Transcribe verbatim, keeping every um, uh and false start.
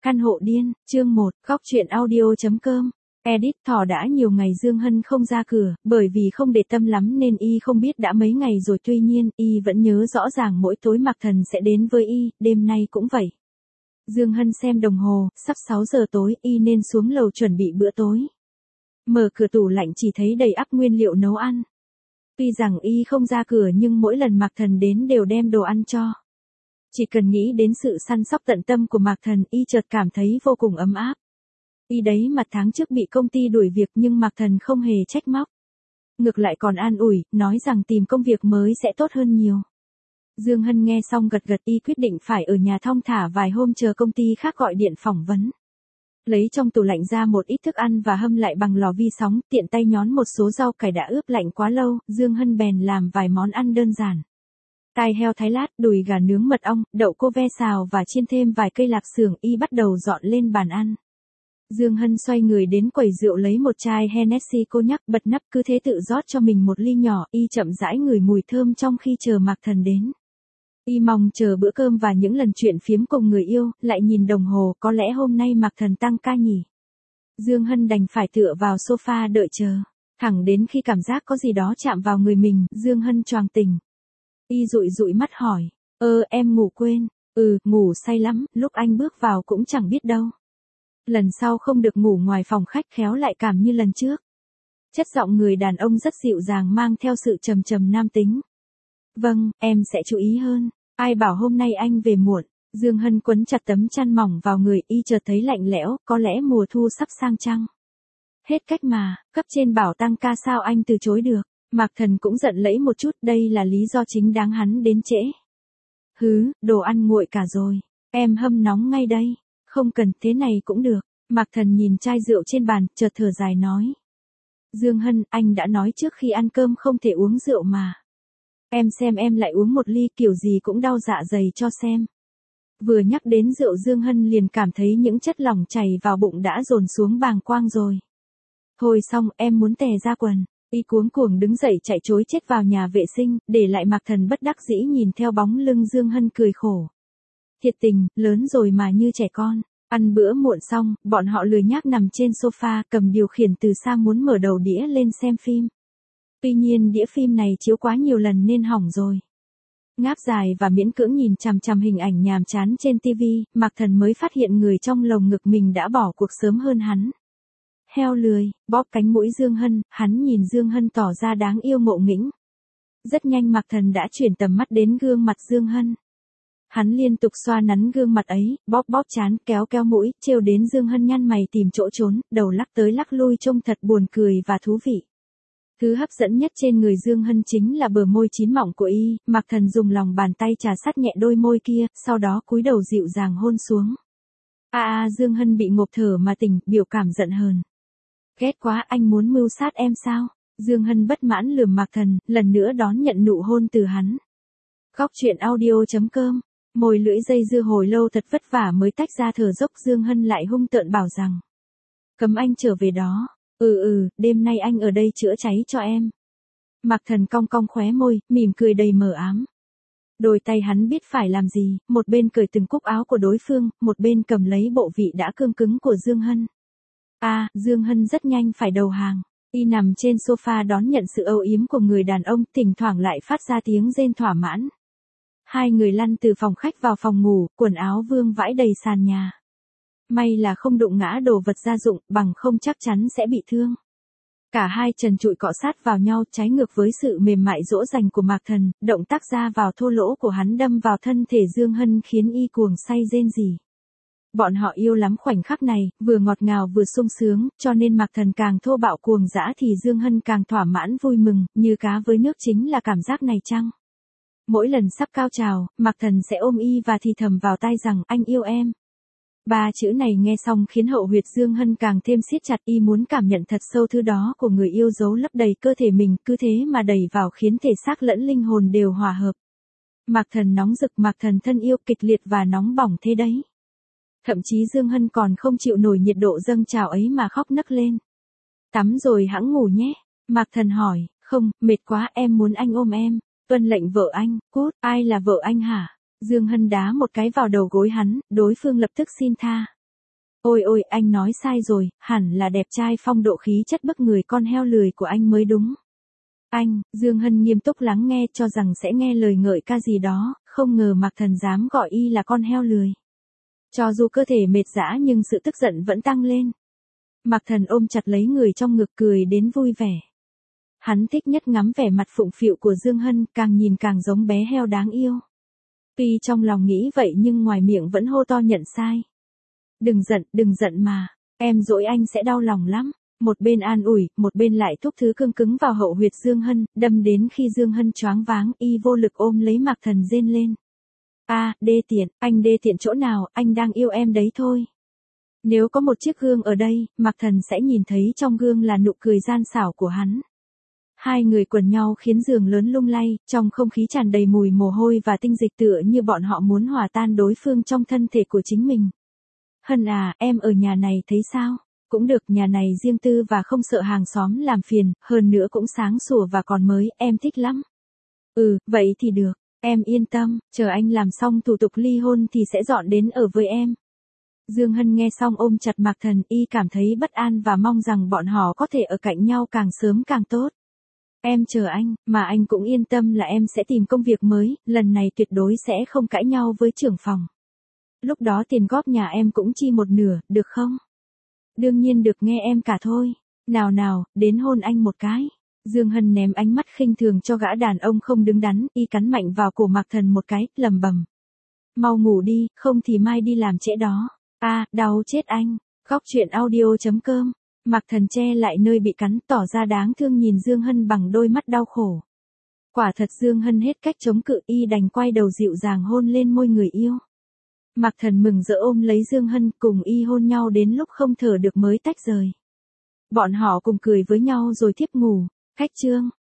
Căn hộ điên, chương một, góc truyện audio chấm com. Edit thỏ đã nhiều ngày Dương Hân không ra cửa, bởi vì không để tâm lắm nên y không biết đã mấy ngày rồi, tuy nhiên, y vẫn nhớ rõ ràng mỗi tối Mạc Thần sẽ đến với y, đêm nay cũng vậy. Dương Hân xem đồng hồ, sắp sáu giờ tối, y nên xuống lầu chuẩn bị bữa tối. Mở cửa tủ lạnh chỉ thấy đầy ắp nguyên liệu nấu ăn. Tuy rằng y không ra cửa nhưng mỗi lần Mạc Thần đến đều đem đồ ăn cho. Chỉ cần nghĩ đến sự săn sóc tận tâm của Mạc Thần, y chợt cảm thấy vô cùng ấm áp. Y đấy mặt tháng trước bị công ty đuổi việc nhưng Mạc Thần không hề trách móc. Ngược lại còn an ủi, nói rằng tìm công việc mới sẽ tốt hơn nhiều. Dương Hân nghe xong gật gật, y quyết định phải ở nhà thong thả vài hôm chờ công ty khác gọi điện phỏng vấn. Lấy trong tủ lạnh ra một ít thức ăn và hâm lại bằng lò vi sóng, tiện tay nhón một số rau cải đã ướp lạnh quá lâu, Dương Hân bèn làm vài món ăn đơn giản. Tai heo thái lát, đùi gà nướng mật ong, đậu cô ve xào và chiên thêm vài cây lạp xưởng, y bắt đầu dọn lên bàn ăn. Dương Hân xoay người đến quầy rượu lấy một chai Hennessy cognac, bật nắp, cứ thế tự rót cho mình một ly nhỏ, y chậm rãi ngửi mùi thơm trong khi chờ Mạc Thần đến. Y mong chờ bữa cơm và những lần chuyện phiếm cùng người yêu, lại nhìn đồng hồ, có lẽ hôm nay Mạc Thần tăng ca nhỉ. Dương Hân đành phải tựa vào sofa đợi chờ, thẳng đến khi cảm giác có gì đó chạm vào người mình, Dương Hân choàng tỉnh. Y dụi dụi mắt hỏi, ơ em ngủ quên, ừ, ngủ say lắm, lúc anh bước vào cũng chẳng biết đâu. Lần sau không được ngủ ngoài phòng khách, khéo lại cảm như lần trước. Chất giọng người đàn ông rất dịu dàng mang theo sự trầm trầm nam tính. Vâng, em sẽ chú ý hơn, ai bảo hôm nay anh về muộn. Dương Hân quấn chặt tấm chăn mỏng vào người, y chợt thấy lạnh lẽo, có lẽ mùa thu sắp sang chăng. Hết cách mà, cấp trên bảo tăng ca sao anh từ chối được. Mạc Thần cũng giận lẫy một chút, đây là lý do chính đáng hắn đến trễ. Hứ, đồ ăn nguội cả rồi, em hâm nóng ngay đây. Không cần, thế này cũng được. Mạc Thần nhìn chai rượu trên bàn, chợt thở dài nói. Dương Hân, anh đã nói trước khi ăn cơm không thể uống rượu mà. Em xem em lại uống một ly, kiểu gì cũng đau dạ dày cho xem. Vừa nhắc đến rượu Dương Hân liền cảm thấy những chất lỏng chảy vào bụng đã dồn xuống bàng quang rồi. Thôi xong, em muốn tè ra quần. Y cuống cuồng đứng dậy chạy trối chết vào nhà vệ sinh, để lại Mạc Thần bất đắc dĩ nhìn theo bóng lưng Dương Hân cười khổ. Thiệt tình, lớn rồi mà như trẻ con. Ăn bữa muộn xong, bọn họ lười nhác nằm trên sofa, cầm điều khiển từ xa muốn mở đầu đĩa lên xem phim. Tuy nhiên đĩa phim này chiếu quá nhiều lần nên hỏng rồi. Ngáp dài và miễn cưỡng nhìn chằm chằm hình ảnh nhàm chán trên tivi, Mạc Thần mới phát hiện người trong lồng ngực mình đã bỏ cuộc sớm hơn hắn. Heo lười, bóp cánh mũi Dương Hân, hắn nhìn Dương Hân tỏ ra đáng yêu ngộ nghĩnh. Rất nhanh Mạc Thần đã chuyển tầm mắt đến gương mặt Dương Hân. Hắn liên tục xoa nắn gương mặt ấy, bóp bóp trán, kéo kéo mũi, trêu đến Dương Hân nhăn mày tìm chỗ trốn, đầu lắc tới lắc lui trông thật buồn cười và thú vị. Thứ hấp dẫn nhất trên người Dương Hân chính là bờ môi chín mọng của y, Mạc Thần dùng lòng bàn tay trà sát nhẹ đôi môi kia, sau đó cúi đầu dịu dàng hôn xuống. A a Dương Hân bị ngộp thở mà tỉnh, biểu cảm giận hờn. Ghét quá, anh muốn mưu sát em sao? Dương Hân bất mãn lườm Mạc Thần, lần nữa đón nhận nụ hôn từ hắn. Góc truyện audio chấm com. Môi lưỡi dây dưa hồi lâu thật vất vả mới tách ra thở dốc, Dương Hân lại hung tợn bảo rằng. Cấm anh trở về đó. Ừ ừ, đêm nay anh ở đây chữa cháy cho em. Mạc Thần cong cong khóe môi, mỉm cười đầy mờ ám. Đôi tay hắn biết phải làm gì, một bên cởi từng cúc áo của đối phương, một bên cầm lấy bộ vị đã cương cứng của Dương Hân. A, à, Dương Hân rất nhanh phải đầu hàng. Y nằm trên sofa đón nhận sự âu yếm của người đàn ông, thỉnh thoảng lại phát ra tiếng rên thỏa mãn. Hai người lăn từ phòng khách vào phòng ngủ, quần áo vương vãi đầy sàn nhà. May là không đụng ngã đồ vật gia dụng, bằng không chắc chắn sẽ bị thương. Cả hai trần trụi cọ sát vào nhau, trái ngược với sự mềm mại dỗ dành của Mạc Thần, động tác ra vào thô lỗ của hắn đâm vào thân thể Dương Hân khiến y cuồng say rên rỉ. Bọn họ yêu lắm khoảnh khắc này, vừa ngọt ngào vừa sung sướng, cho nên Mạc Thần càng thô bạo cuồng dã thì Dương Hân càng thỏa mãn vui mừng, như cá với nước chính là cảm giác này chăng? Mỗi lần sắp cao trào, Mạc Thần sẽ ôm y và thì thầm vào tai rằng anh yêu em. Ba chữ này nghe xong khiến hậu huyệt Dương Hân càng thêm siết chặt, y muốn cảm nhận thật sâu thứ đó của người yêu giấu lấp đầy cơ thể mình, cứ thế mà đẩy vào khiến thể xác lẫn linh hồn đều hòa hợp. Mạc Thần nóng rực, Mạc Thần thân yêu kịch liệt và nóng bỏng thế đấy. Thậm chí Dương Hân còn không chịu nổi nhiệt độ dâng trào ấy mà khóc nấc lên. Tắm rồi hẵng ngủ nhé. Mạc Thần hỏi, không, mệt quá, em muốn anh ôm em. Tuân lệnh vợ anh, cút, ai là vợ anh hả? Dương Hân đá một cái vào đầu gối hắn, đối phương lập tức xin tha. Ôi ôi, anh nói sai rồi, hẳn là đẹp trai phong độ khí chất bức người con heo lười của anh mới đúng. Anh, Dương Hân nghiêm túc lắng nghe cho rằng sẽ nghe lời ngợi ca gì đó, không ngờ Mạc Thần dám gọi y là con heo lười. Cho dù cơ thể mệt dã nhưng sự tức giận vẫn tăng lên. Mạc Thần ôm chặt lấy người trong ngực cười đến vui vẻ. Hắn thích nhất ngắm vẻ mặt phụng phịu của Dương Hân, càng nhìn càng giống bé heo đáng yêu. Tuy trong lòng nghĩ vậy nhưng ngoài miệng vẫn hô to nhận sai. Đừng giận, đừng giận mà, em dỗi anh sẽ đau lòng lắm. Một bên an ủi, một bên lại thúc thứ cương cứng vào hậu huyệt Dương Hân, đâm đến khi Dương Hân choáng váng, y vô lực ôm lấy Mạc Thần rên lên. A, đê tiện, anh đê tiện chỗ nào, anh đang yêu em đấy thôi. Nếu có một chiếc gương ở đây, Mạc Thần sẽ nhìn thấy trong gương là nụ cười gian xảo của hắn. Hai người quần nhau khiến giường lớn lung lay, trong không khí tràn đầy mùi mồ hôi và tinh dịch tựa như bọn họ muốn hòa tan đối phương trong thân thể của chính mình. Hân à, em ở nhà này thấy sao? Cũng được, nhà này riêng tư và không sợ hàng xóm làm phiền, hơn nữa cũng sáng sủa và còn mới, em thích lắm. Ừ, vậy thì được, em yên tâm, chờ anh làm xong thủ tục ly hôn thì sẽ dọn đến ở với em. Dương Hân nghe xong ôm chặt Mạc Thần, y cảm thấy bất an và mong rằng bọn họ có thể ở cạnh nhau càng sớm càng tốt. Em chờ anh, mà anh cũng yên tâm là em sẽ tìm công việc mới, lần này tuyệt đối sẽ không cãi nhau với trưởng phòng. Lúc đó tiền góp nhà em cũng chi một nửa, được không? Đương nhiên được, nghe em cả thôi. Nào nào, đến hôn anh một cái. Dương Hân ném ánh mắt khinh thường cho gã đàn ông không đứng đắn, y cắn mạnh vào cổ Mạc Thần một cái, lầm bầm. Mau ngủ đi, không thì mai đi làm trễ đó. A, à, đau chết anh. Góc truyện audio chấm com. Mạc Thần che lại nơi bị cắn, tỏ ra đáng thương nhìn Dương Hân bằng đôi mắt đau khổ. Quả thật Dương Hân hết cách chống cự, y đành quay đầu dịu dàng hôn lên môi người yêu. Mạc Thần mừng rỡ ôm lấy Dương Hân, cùng y hôn nhau đến lúc không thở được mới tách rời. Bọn họ cùng cười với nhau rồi thiếp ngủ. Khách chương.